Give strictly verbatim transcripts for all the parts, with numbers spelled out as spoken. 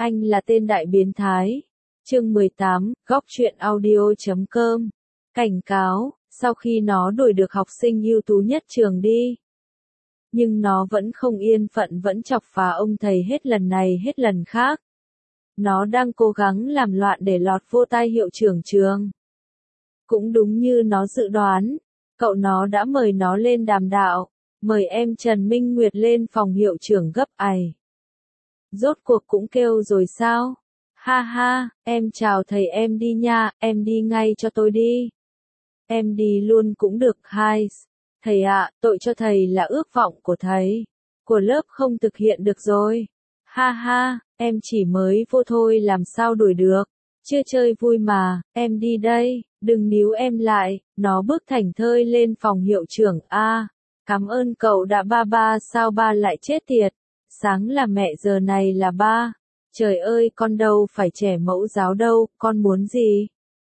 Anh là tên đại biến thái. Chương mười tám, góc truyện audio chấm com. Cảnh cáo, sau khi nó đuổi được học sinh ưu tú nhất trường đi. Nhưng nó vẫn không yên phận, vẫn chọc phá ông thầy hết lần này hết lần khác. Nó đang cố gắng làm loạn để lọt vô tai hiệu trưởng trường. Cũng đúng như nó dự đoán, cậu nó đã mời nó lên đàm đạo, mời em Trần Minh Nguyệt lên phòng hiệu trưởng gấp ày. Rốt cuộc cũng kêu rồi sao? Ha ha, em chào thầy, em đi nha, em đi ngay cho tôi đi. Em đi luôn cũng được, hai. Thầy ạ, à, tội cho thầy là ước vọng của thầy, của lớp không thực hiện được rồi. Ha ha, em chỉ mới vô thôi làm sao đuổi được, chưa chơi vui mà, em đi đây, đừng níu em lại. Nó bước thảnh thơi lên phòng hiệu trưởng. A, à, cảm ơn cậu đã ba ba, sao ba lại chết tiệt, sáng là mẹ giờ này là ba. Trời ơi, con đâu phải trẻ mẫu giáo đâu, con muốn gì?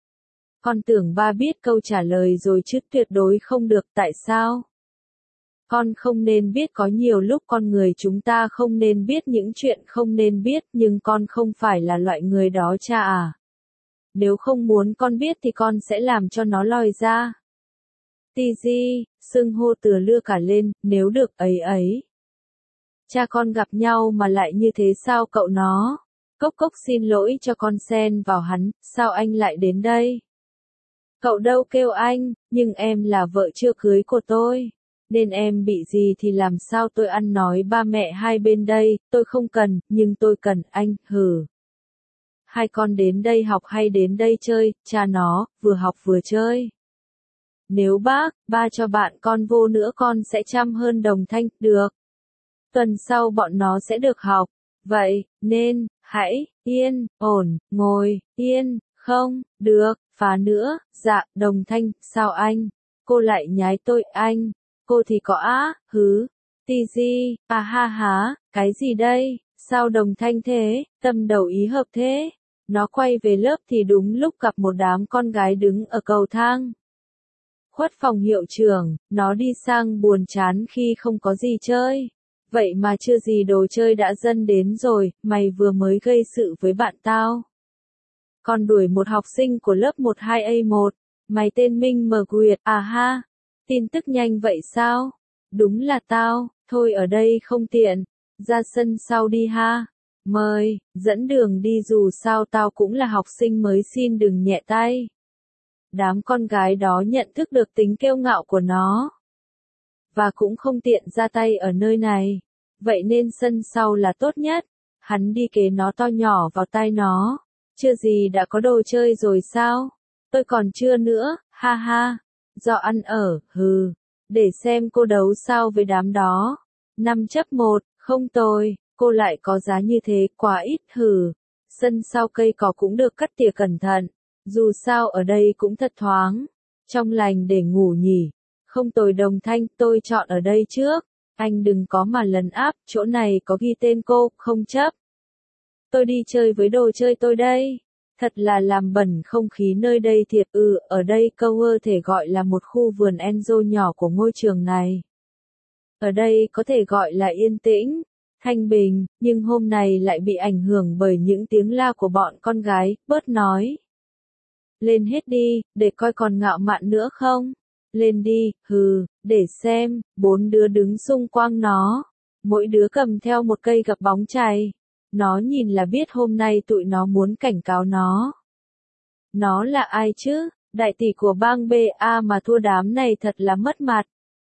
Con tưởng ba biết câu trả lời rồi chứ, tuyệt đối không được. Tại sao? Con không nên biết, có nhiều lúc con người chúng ta không nên biết những chuyện không nên biết, nhưng con không phải là loại người đó cha à. Nếu không muốn con biết thì con sẽ làm cho nó lòi ra. Ti di, xưng hô Từ Lưa cả lên, nếu được ấy ấy. Cha con gặp nhau mà lại như thế sao cậu nó? Cốc cốc xin lỗi cho con xen vào hắn, sao anh lại đến đây? Cậu đâu kêu anh, nhưng em là vợ chưa cưới của tôi. Nên em bị gì thì làm sao tôi ăn nói ba mẹ hai bên đây, tôi không cần, nhưng tôi cần anh, hừ. Hai con đến đây học hay đến đây chơi, cha nó, vừa học vừa chơi. Nếu bác, ba cho bạn con vô nữa con sẽ chăm hơn Đồng Thanh, được. Tuần sau bọn nó sẽ được học, vậy, nên, hãy, yên, ổn, ngồi, yên, không, được, phá nữa, dạ, Đồng Thanh, sao anh, cô lại nhái tôi, anh, cô thì có á, hứ, ti di, à ha há, cái gì đây, sao Đồng Thanh thế, tâm đầu ý hợp thế. Nó quay về lớp thì đúng lúc gặp một đám con gái đứng ở cầu thang. Khuất phòng hiệu trưởng, nó đi sang buồn chán khi không có gì chơi. Vậy mà chưa gì đồ chơi đã dâng đến rồi, mày vừa mới gây sự với bạn tao. Còn đuổi một học sinh của lớp một hai A một, mày tên Minh Mờ Nguyệt, à ha, tin tức nhanh vậy sao? Đúng là tao, thôi ở đây không tiện, ra sân sau đi ha. Mời, dẫn đường đi, dù sao tao cũng là học sinh mới, xin đừng nhẹ tay. Đám con gái đó nhận thức được tính kiêu ngạo của nó. Và cũng không tiện ra tay ở nơi này. Vậy nên sân sau là tốt nhất. Hắn đi kế nó to nhỏ vào tai nó. Chưa gì đã có đồ chơi rồi sao? Tôi còn chưa nữa, ha ha. Do ăn ở, hừ. Để xem cô đấu sao với đám đó. Năm chấp một, không tồi. Cô lại có giá như thế, quá ít, hừ. Sân sau cây cỏ cũng được cắt tỉa cẩn thận. Dù sao ở đây cũng thật thoáng. Trong lành để ngủ nhỉ. Không tồi Đồng Thanh, tôi chọn ở đây trước. Anh đừng có mà lấn áp, chỗ này có ghi tên cô, không chấp. Tôi đi chơi với đồ chơi tôi đây. Thật là làm bẩn không khí nơi đây thiệt. Ừ, ở đây câu ơ thể gọi là một khu vườn Enzo nhỏ của ngôi trường này. Ở đây có thể gọi là yên tĩnh, thanh bình, nhưng hôm nay lại bị ảnh hưởng bởi những tiếng la của bọn con gái. Bớt nói. Lên hết đi, để coi còn ngạo mạn nữa không? Lên đi, hừ, để xem. Bốn đứa đứng xung quanh nó. Mỗi đứa cầm theo một cây gập bóng chày. Nó nhìn là biết hôm nay tụi nó muốn cảnh cáo nó. Nó là ai chứ? Đại tỷ của bang bê a mà thua đám này thật là mất mặt.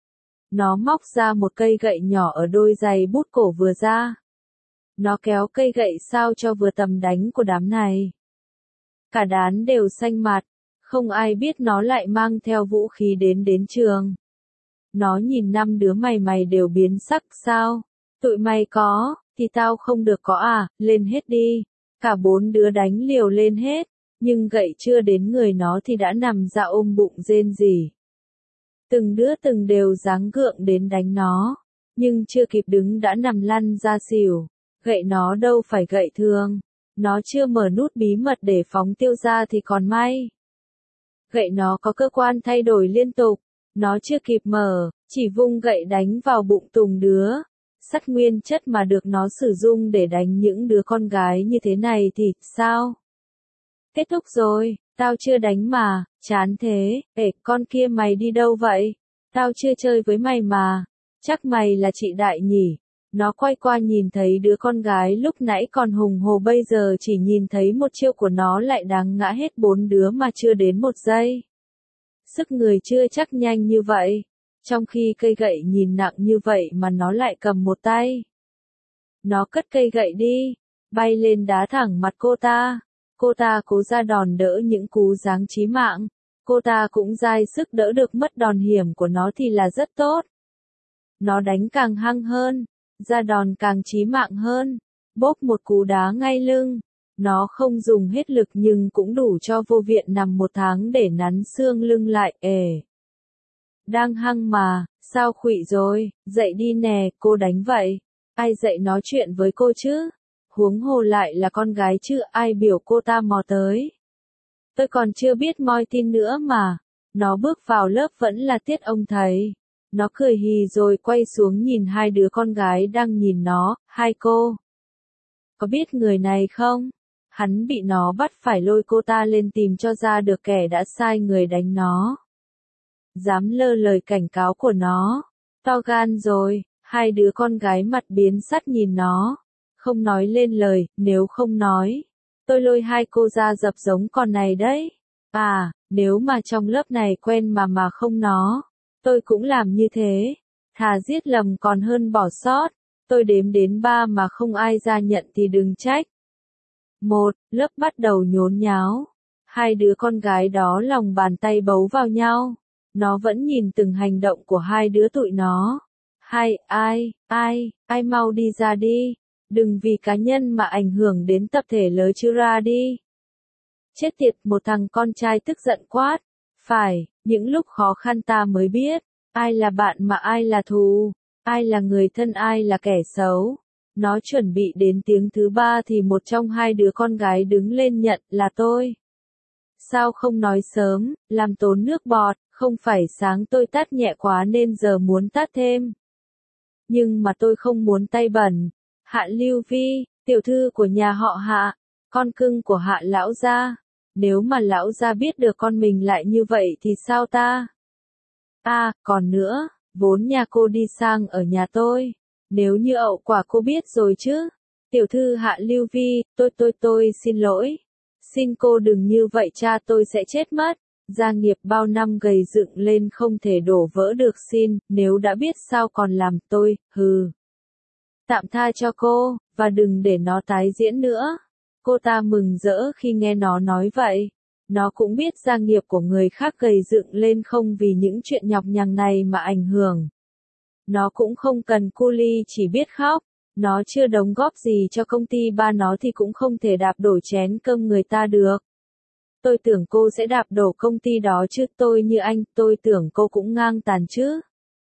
Nó móc ra một cây gậy nhỏ ở đôi giày bút cổ vừa ra. Nó kéo cây gậy sao cho vừa tầm đánh của đám này. Cả đám đều xanh mặt. Không ai biết nó lại mang theo vũ khí đến đến trường. Nó nhìn năm đứa mày mày đều biến sắc sao? Tụi mày có, thì tao không được có à, lên hết đi. Cả bốn đứa đánh liều lên hết. Nhưng gậy chưa đến người nó thì đã nằm ra ôm bụng rên rỉ. Từng đứa từng đều giáng gượng đến đánh nó. Nhưng chưa kịp đứng đã nằm lăn ra xỉu. Gậy nó đâu phải gậy thường. Nó chưa mở nút bí mật để phóng tiêu ra thì còn may. Gậy nó có cơ quan thay đổi liên tục. Nó chưa kịp mở, chỉ vung gậy đánh vào bụng tùng đứa. sắt nguyên chất mà được nó sử dụng để đánh những đứa con gái như thế này thì sao? Kết thúc rồi, tao chưa đánh mà, chán thế, ê con kia mày đi đâu vậy? Tao chưa chơi với mày mà, chắc mày là chị Đại nhỉ? Nó quay qua nhìn thấy đứa con gái lúc nãy còn hùng hồ bây giờ chỉ nhìn thấy một chiêu của nó lại đáng ngã hết bốn đứa mà chưa đến một giây. Sức người chưa chắc nhanh như vậy, trong khi cây gậy nhìn nặng như vậy mà nó lại cầm một tay. Nó cất cây gậy đi, bay lên đá thẳng mặt cô ta. Cô ta cố ra đòn đỡ những cú giáng chí mạng. Cô ta cũng dai sức đỡ được mất đòn hiểm của nó thì là rất tốt. Nó đánh càng hăng hơn, ra đòn càng chí mạng hơn, bốp một cú đá ngay lưng. Nó không dùng hết lực nhưng cũng đủ cho vô viện nằm một tháng để nắn xương lưng lại. Ề, đang hăng mà, sao khuỵu rồi, dậy đi nè, cô đánh vậy. Ai dạy nói chuyện với cô chứ? Huống hồ lại là con gái chứ, ai biểu cô ta mò tới. Tôi còn chưa biết moi tin nữa mà. Nó bước vào lớp vẫn là tiết ông thầy. Nó cười hì rồi quay xuống nhìn hai đứa con gái đang nhìn nó. Hai cô có biết người này không? Hắn bị nó bắt phải lôi cô ta lên tìm cho ra được kẻ đã sai người đánh nó. Dám lơ lời cảnh cáo của nó. To gan rồi. Hai đứa con gái mặt biến sắt nhìn nó. Không nói lên lời, nếu không nói, tôi lôi hai cô ra dập giống con này đấy. À, nếu mà trong lớp này quen mà mà không nó, tôi cũng làm như thế. Thà giết lầm còn hơn bỏ sót. Tôi đếm đến ba mà không ai ra nhận thì đừng trách. Một, lớp bắt đầu nhốn nháo. Hai đứa con gái đó lòng bàn tay bấu vào nhau. Nó vẫn nhìn từng hành động của hai đứa tụi nó. Hai, ai, ai, ai mau đi ra đi. Đừng vì cá nhân mà ảnh hưởng đến tập thể lớ chứ ra đi. Chết tiệt, một thằng con trai tức giận quát. Phải, những lúc khó khăn ta mới biết, ai là bạn mà ai là thù, ai là người thân ai là kẻ xấu. Nó chuẩn bị đến tiếng thứ ba thì một trong hai đứa con gái đứng lên nhận là tôi. Sao không nói sớm, làm tốn nước bọt, không phải sáng tôi tát nhẹ quá nên giờ muốn tát thêm. Nhưng mà tôi không muốn tay bẩn. Hạ Lưu Vi, tiểu thư của nhà họ Hạ, con cưng của Hạ lão gia. Nếu mà lão gia biết được con mình lại như vậy thì sao ta? À, còn nữa, vốn nhà cô đi sang ở nhà tôi. Nếu như hậu quả cô biết rồi chứ. Tiểu thư Hạ Lưu Vi, tôi tôi tôi xin lỗi. Xin cô đừng như vậy cha tôi sẽ chết mất. Gia nghiệp bao năm gầy dựng lên không thể đổ vỡ được xin, nếu đã biết sao còn làm tôi, hừ. Tạm tha cho cô, và đừng để nó tái diễn nữa. Cô ta mừng rỡ khi nghe nó nói vậy. Nó cũng biết gia nghiệp của người khác gầy dựng lên không vì những chuyện nhọc nhằn này mà ảnh hưởng. Nó cũng không cần cu ly chỉ biết khóc. Nó chưa đóng góp gì cho công ty ba nó thì cũng không thể đạp đổ chén cơm người ta được. Tôi tưởng cô sẽ đạp đổ công ty đó chứ, tôi như anh, tôi tưởng cô cũng ngang tàn chứ.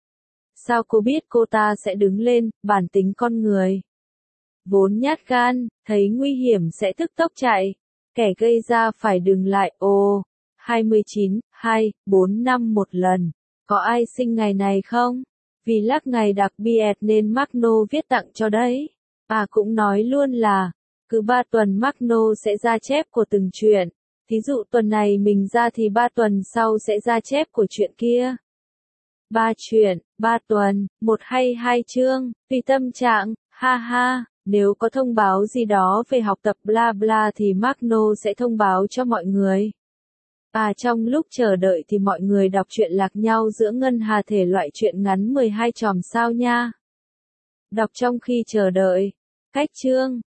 Sao cô biết cô ta sẽ đứng lên, bản tính con người. Vốn nhát gan, thấy nguy hiểm sẽ tức tốc chạy. Kẻ gây ra phải dừng lại, ồ, hai mươi chín, hai, bốn năm một lần. Có ai sinh ngày này không? Vì lắc ngày đặc biệt nên Magno viết tặng cho đấy. À cũng nói luôn là, cứ ba tuần Magno sẽ ra chép của từng chuyện. Thí dụ tuần này mình ra thì ba tuần sau sẽ ra chép của chuyện kia. Ba chuyện, ba tuần, một hay hai chương, tùy tâm trạng, ha ha, nếu có thông báo gì đó về học tập bla bla thì Magno sẽ thông báo cho mọi người. À trong lúc chờ đợi thì mọi người đọc truyện lạc nhau giữa ngân hà thể loại truyện ngắn mười hai chòm sao nha. Đọc trong khi chờ đợi. Cách chương